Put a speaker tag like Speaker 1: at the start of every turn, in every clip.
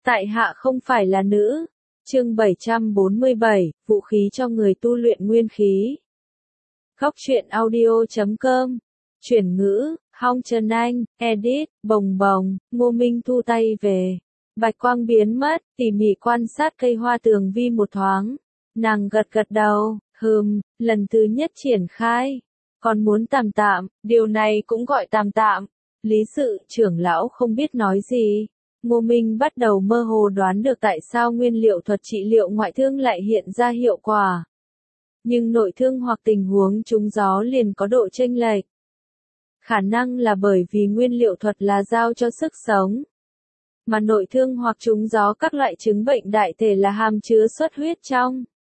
Speaker 1: Tại hạ không phải là nữ. Chương 747, vũ khí cho người tu luyện nguyên khí. Góc truyện audio.com. Chuyển ngữ, Hong Trần Anh, edit, bồng bồng, Ngô Minh thu tay về. Bạch quang biến mất, tỉ mỉ quan sát cây hoa tường vi một thoáng. Nàng gật gật đầu, lần thứ nhất triển khai. Còn muốn tạm tạm, điều này cũng gọi tạm tạm. Lý sự trưởng lão không biết nói gì. Ngô Minh bắt đầu mơ hồ đoán được tại sao nguyên liệu thuật trị liệu ngoại thương lại hiện ra hiệu quả. Nhưng nội thương hoặc tình huống trúng gió liền có độ chênh lệch. Khả năng là bởi vì nguyên liệu thuật là giao cho sức sống. Mà nội thương hoặc trúng gió các loại chứng bệnh đại thể là hàm chứa xuất huyết trong.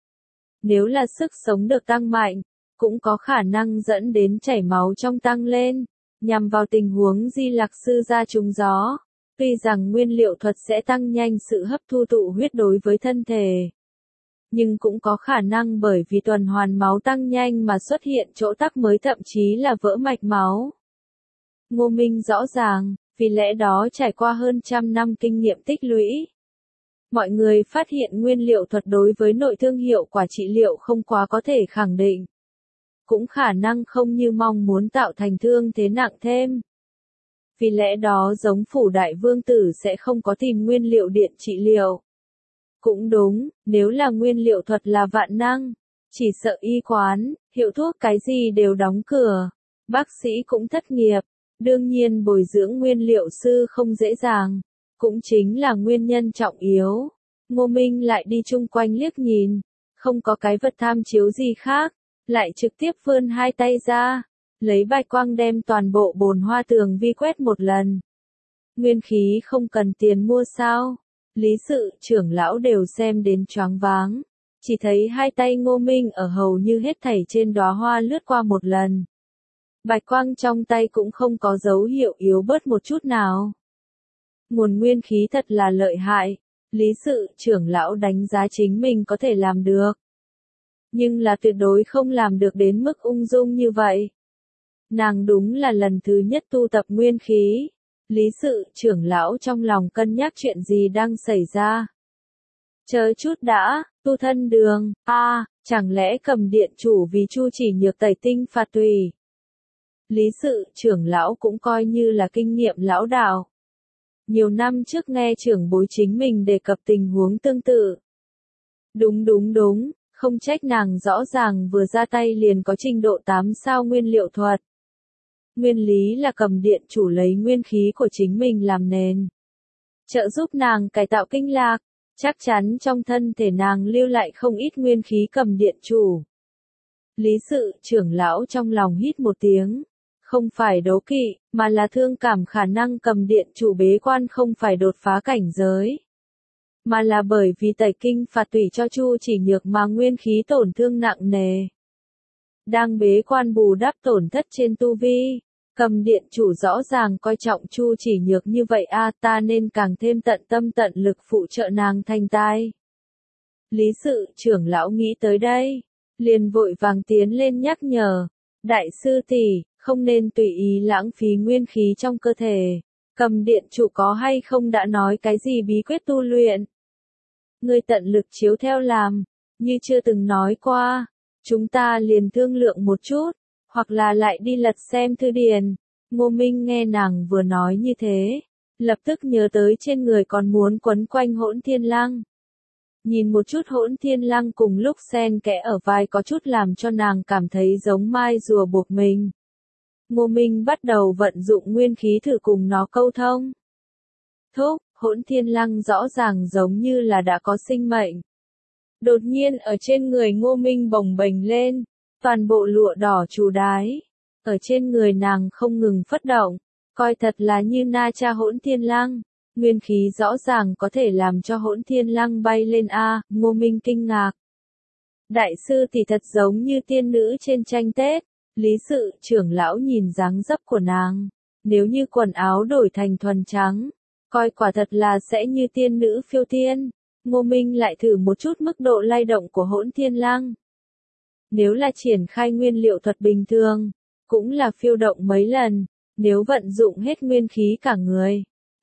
Speaker 1: Nếu là sức sống được tăng mạnh, cũng có khả năng dẫn đến chảy máu trong tăng lên, nhằm vào tình huống Di Lặc sư ra trúng gió. Tuy rằng nguyên liệu thuật sẽ tăng nhanh sự hấp thu tụ huyết đối với thân thể, nhưng cũng có khả năng bởi vì tuần hoàn máu tăng nhanh mà xuất hiện chỗ tắc mới, thậm chí là vỡ mạch máu. Ngô Minh rõ ràng, vì lẽ đó trải qua hơn trăm năm kinh nghiệm tích lũy, mọi người phát hiện nguyên liệu thuật đối với nội thương hiệu quả trị liệu không quá có thể khẳng định. Cũng khả năng không như mong muốn tạo thành thương thế nặng thêm. Vì lẽ đó giống phủ đại vương tử sẽ không có tìm nguyên liệu điện trị liệu. Cũng đúng, nếu là nguyên liệu thuật là vạn năng, chỉ sợ y quán, hiệu thuốc cái gì đều đóng cửa, bác sĩ cũng thất nghiệp, đương nhiên bồi dưỡng nguyên liệu sư không dễ dàng, cũng chính là nguyên nhân trọng yếu. Ngô Minh lại đi chung quanh liếc nhìn, không có cái vật tham chiếu gì khác, lại trực tiếp vươn hai tay ra. Lấy bạch quang đem toàn bộ bồn hoa tường vi quét một lần. Nguyên khí không cần tiền mua sao? Lý sự trưởng lão đều xem đến choáng váng. Chỉ thấy hai tay Ngô Minh ở hầu như hết thảy trên đóa hoa lướt qua một lần. Bạch quang trong tay cũng không có dấu hiệu yếu bớt một chút nào. Nguồn nguyên khí thật là lợi hại. Lý sự trưởng lão đánh giá chính mình có thể làm được. Nhưng là tuyệt đối không làm được đến mức ung dung như vậy. Nàng đúng là lần thứ nhất tu tập nguyên khí. Lý sự trưởng lão trong lòng cân nhắc chuyện gì đang xảy ra. Chờ chút đã, tu thân đường, chẳng lẽ Cầm điện chủ vì Chu Chỉ Nhược tẩy tinh phạt tùy. Lý sự trưởng lão cũng coi như là kinh nghiệm lão đạo. Nhiều năm trước nghe trưởng bối chính mình đề cập tình huống tương tự. Đúng, không trách nàng rõ ràng vừa ra tay liền có trình độ 8 sao nguyên liệu thuật. Nguyên lý là Cầm điện chủ lấy nguyên khí của chính mình làm nền, trợ giúp nàng cải tạo kinh lạc, chắc chắn trong thân thể nàng lưu lại không ít nguyên khí Cầm điện chủ. Lý sự trưởng lão trong lòng hít một tiếng, không phải đố kỵ, mà là thương cảm khả năng Cầm điện chủ bế quan không phải đột phá cảnh giới, mà là bởi vì tẩy kinh phạt tủy cho Chu Chỉ Nhược mà nguyên khí tổn thương nặng nề. Đang bế quan bù đắp tổn thất trên tu vi. Cầm điện chủ rõ ràng coi trọng Chu Chỉ Nhược như vậy ta nên càng thêm tận tâm tận lực phụ trợ nàng thành tai. Lý sự trưởng lão nghĩ tới đây, liền vội vàng tiến lên nhắc nhở, đại sư tỷ, không nên tùy ý lãng phí nguyên khí trong cơ thể. Cầm điện chủ có hay không đã nói cái gì bí quyết tu luyện? Ngươi tận lực chiếu theo làm, như chưa từng nói qua, chúng ta liền thương lượng một chút. Hoặc là lại đi lật xem thư điển. Ngô Minh nghe nàng vừa nói như thế, lập tức nhớ tới trên người còn muốn quấn quanh Hỗn Thiên Lăng. Nhìn một chút Hỗn Thiên Lăng cùng lúc xen kẽ ở vai có chút làm cho nàng cảm thấy giống mai rùa buộc mình. Ngô Minh bắt đầu vận dụng nguyên khí thử cùng nó câu thông. Hỗn Thiên Lăng rõ ràng giống như là đã có sinh mệnh. Đột nhiên ở trên người Ngô Minh bồng bềnh lên. Toàn bộ lụa đỏ chủ đái, ở trên người nàng không ngừng phất động, coi thật là như na cha Hỗn Thiên Lăng, nguyên khí rõ ràng có thể làm cho Hỗn Thiên Lăng bay lên Ngô Minh kinh ngạc. Đại sư thì thật giống như tiên nữ trên tranh Tết, lý sự trưởng lão nhìn dáng dấp của nàng, nếu như quần áo đổi thành thuần trắng, coi quả thật là sẽ như tiên nữ phiêu thiên. Ngô Minh lại thử một chút mức độ lay động của Hỗn Thiên Lăng. Nếu là triển khai nguyên liệu thuật bình thường, cũng là phiêu động mấy lần, nếu vận dụng hết nguyên khí cả người,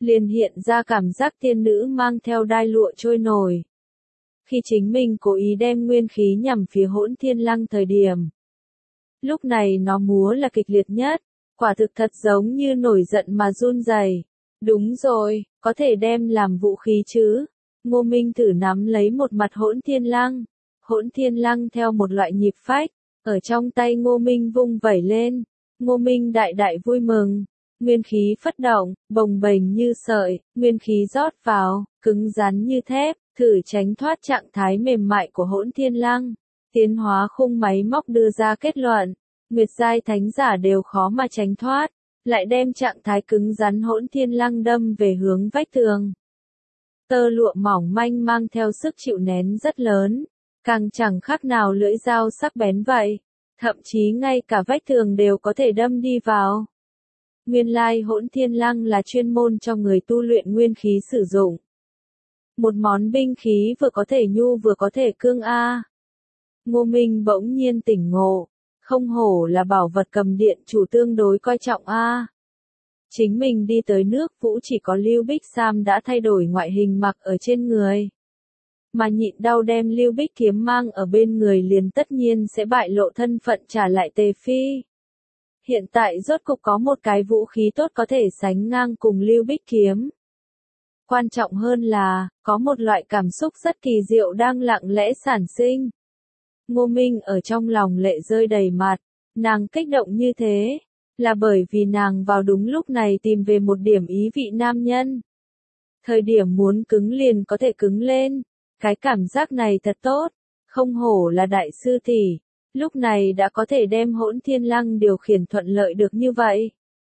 Speaker 1: liền hiện ra cảm giác tiên nữ mang theo đai lụa trôi nổi. Khi chính mình cố ý đem nguyên khí nhằm phía Hỗn Thiên Lăng thời điểm. Lúc này nó múa là kịch liệt nhất, quả thực thật giống như nổi giận mà run rẩy. Đúng rồi, có thể đem làm vũ khí chứ. Ngô Minh thử nắm lấy một mặt Hỗn Thiên Lăng. Hỗn Thiên Lăng theo một loại nhịp phách, ở trong tay Ngô Minh vung vẩy lên. Ngô Minh đại đại vui mừng. Nguyên khí phất động, bồng bềnh như sợi, nguyên khí rót vào, cứng rắn như thép, thử tránh thoát trạng thái mềm mại của Hỗn Thiên Lăng. Tiến hóa khung máy móc đưa ra kết luận, Nguyệt giai thánh giả đều khó mà tránh thoát, lại đem trạng thái cứng rắn Hỗn Thiên Lăng đâm về hướng vách tường. Tơ lụa mỏng manh mang theo sức chịu nén rất lớn, càng chẳng khác nào lưỡi dao sắc bén vậy, thậm chí ngay cả vách tường đều có thể đâm đi vào. Nguyên lai Hỗn Thiên Lăng là chuyên môn cho người tu luyện nguyên khí sử dụng. Một món binh khí vừa có thể nhu vừa có thể cương a. Ngô Minh bỗng nhiên tỉnh ngộ, không hổ là bảo vật cầm điện chủ tương đối coi trọng a. Chính mình đi tới nước Vũ chỉ có Lưu Bích Sam đã thay đổi ngoại hình mặc ở trên người. Mà nhịn đau đem Lưu Bích kiếm mang ở bên người liền tất nhiên sẽ bại lộ thân phận trả lại Tề Phi. Hiện tại rốt cục có một cái vũ khí tốt có thể sánh ngang cùng Lưu Bích kiếm. Quan trọng hơn là, có một loại cảm xúc rất kỳ diệu đang lặng lẽ sản sinh. Ngô Minh ở trong lòng lệ rơi đầy mặt, nàng kích động như thế, là bởi vì nàng vào đúng lúc này tìm về một điểm ý vị nam nhân. Thời điểm muốn cứng liền có thể cứng lên, cái cảm giác này thật tốt, không hổ là đại sư tỷ, lúc này đã có thể đem Hỗn Thiên Lăng điều khiển thuận lợi được như vậy.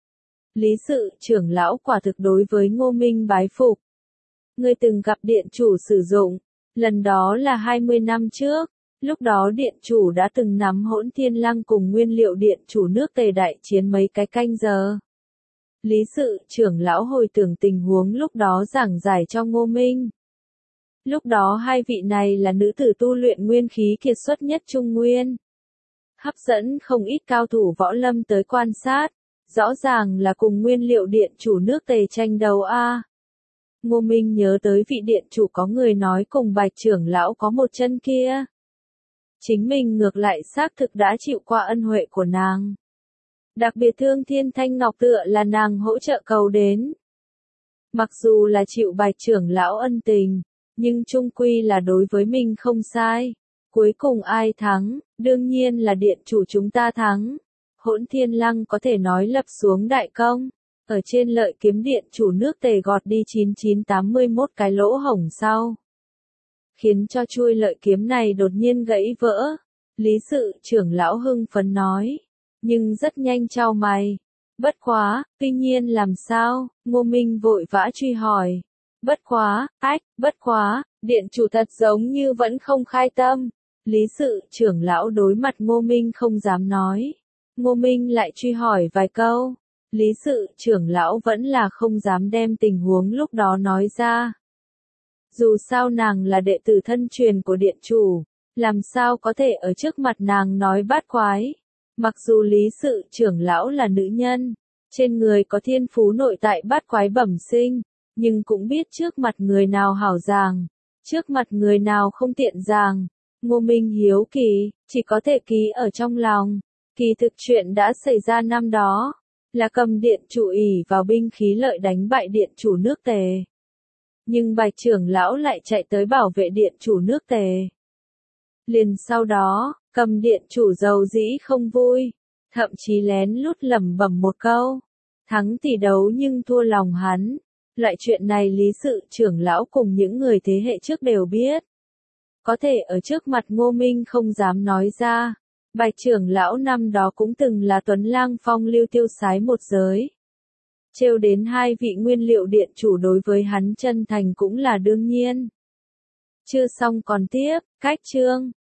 Speaker 1: Lý sự trưởng lão quả thực đối với Ngô Minh bái phục. Ngươi từng gặp điện chủ sử dụng, lần đó là 20 năm trước, lúc đó điện chủ đã từng nắm Hỗn Thiên Lăng cùng nguyên liệu điện chủ nước Tề đại chiến mấy cái canh giờ. Lý sự trưởng lão hồi tưởng tình huống lúc đó giảng giải cho Ngô Minh. Lúc đó hai vị này là nữ tử tu luyện nguyên khí kiệt xuất nhất Trung Nguyên. Hấp dẫn không ít cao thủ võ lâm tới quan sát, rõ ràng là cùng nguyên liệu điện chủ nước Tề tranh đấu a. Ngô Minh nhớ tới vị điện chủ có người nói cùng Bạch trưởng lão có một chân kia. Chính mình ngược lại xác thực đã chịu qua ân huệ của nàng. Đặc biệt Thương Thiên Thanh Ngọc tựa là nàng hỗ trợ cầu đến. Mặc dù là chịu Bạch trưởng lão ân tình, nhưng chung quy là đối với mình không sai. Cuối cùng ai thắng, đương nhiên là điện chủ chúng ta thắng. Hỗn Thiên Lăng có thể nói lập xuống đại công. Ở trên lợi kiếm điện chủ nước Tề gọt đi 9981 cái lỗ hổng sau. Khiến cho chuôi lợi kiếm này đột nhiên gãy vỡ. Lý sự trưởng lão hưng phấn nói. Nhưng rất nhanh chau mày. Bất quá, tuy nhiên làm sao, Ngô Minh vội vã truy hỏi. Bất quá, điện chủ thật giống như vẫn không khai tâm. Lý sự trưởng lão đối mặt Ngô Minh không dám nói. Ngô Minh lại truy hỏi vài câu. Lý sự trưởng lão vẫn là không dám đem tình huống lúc đó nói ra. Dù sao nàng là đệ tử thân truyền của điện chủ, làm sao có thể ở trước mặt nàng nói bát quái. Mặc dù lý sự trưởng lão là nữ nhân, trên người có thiên phú nội tại bát quái bẩm sinh, nhưng cũng biết trước mặt người nào hảo giảng, trước mặt người nào không tiện giảng. Ngô Minh hiếu kỳ, chỉ có thể ký ở trong lòng. Kỳ thực chuyện đã xảy ra năm đó, là cầm điện chủ ỷ vào binh khí lợi đánh bại điện chủ nước Tề. Nhưng Bạch trưởng lão lại chạy tới bảo vệ điện chủ nước Tề. Liền sau đó, cầm điện chủ giàu dĩ không vui, thậm chí lén lút lẩm bẩm một câu. Thắng tỷ đấu nhưng thua lòng hắn. Loại chuyện này lý sự trưởng lão cùng những người thế hệ trước đều biết. Có thể ở trước mặt Ngô Minh không dám nói ra. Bạch trưởng lão năm đó cũng từng là tuấn lang phong lưu tiêu sái một giới. Trêu đến hai vị nguyên liệu điện chủ đối với hắn chân thành cũng là đương nhiên. Chưa xong còn tiếp, cách chương.